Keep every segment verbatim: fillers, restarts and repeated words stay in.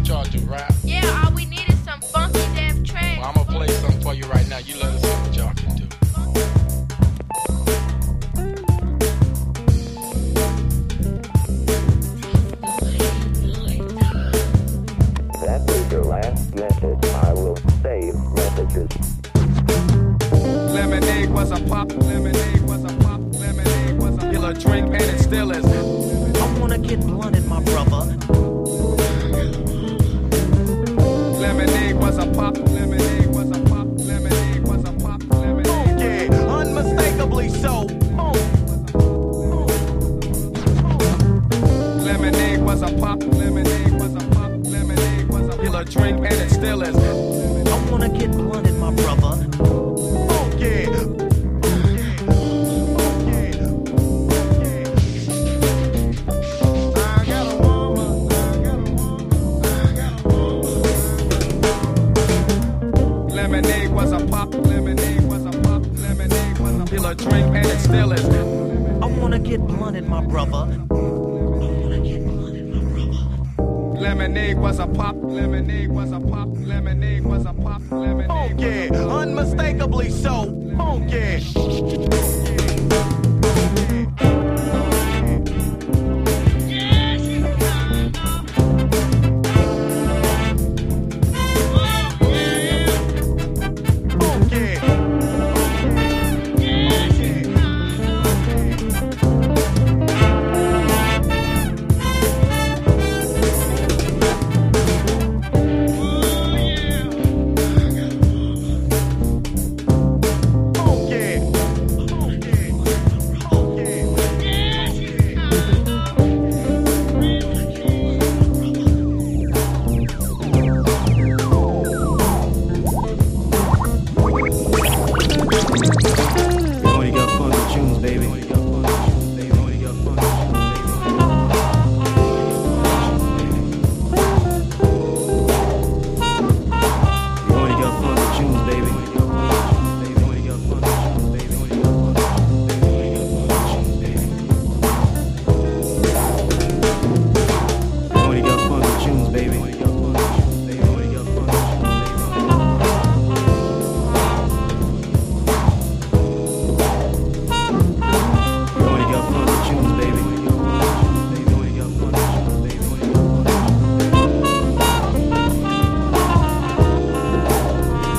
y'all do, rap? Yeah, all we need is some funky death tracks. Well, I'm gonna play something for you right now. You let us see what y'all can do. That is your last message. I will save messages. Lemonade was a pop, lemonade was a pop, lemonade was a killer drink, and it still is. I wanna get blunted, my brother. Lemonade was a pop, lemonade was a pop, lemonade was a pop, lemonade. Yeah, unmistakably so. Lemonade was a pop, lemonade was a pop, lemonade was a killer drink, and it still is. I wanna get blunted, my brother. Oh yeah. Lemonade was a pop, lemonade was a pop, lemonade was a killer drink, and it still is. I wanna get blunted, my brother. Lemonade was a pop, lemonade was a pop, lemonade was a pop, lemonade. Oh yeah, unmistakably so. Oh yeah.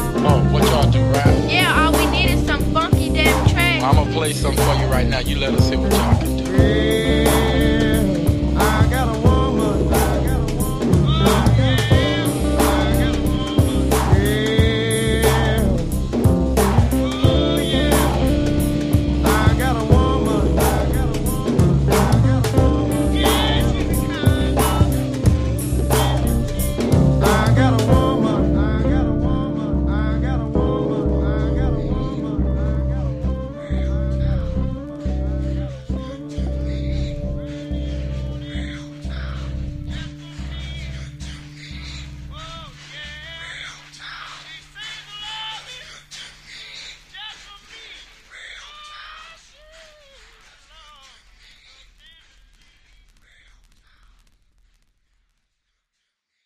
Play something for you right now. You let us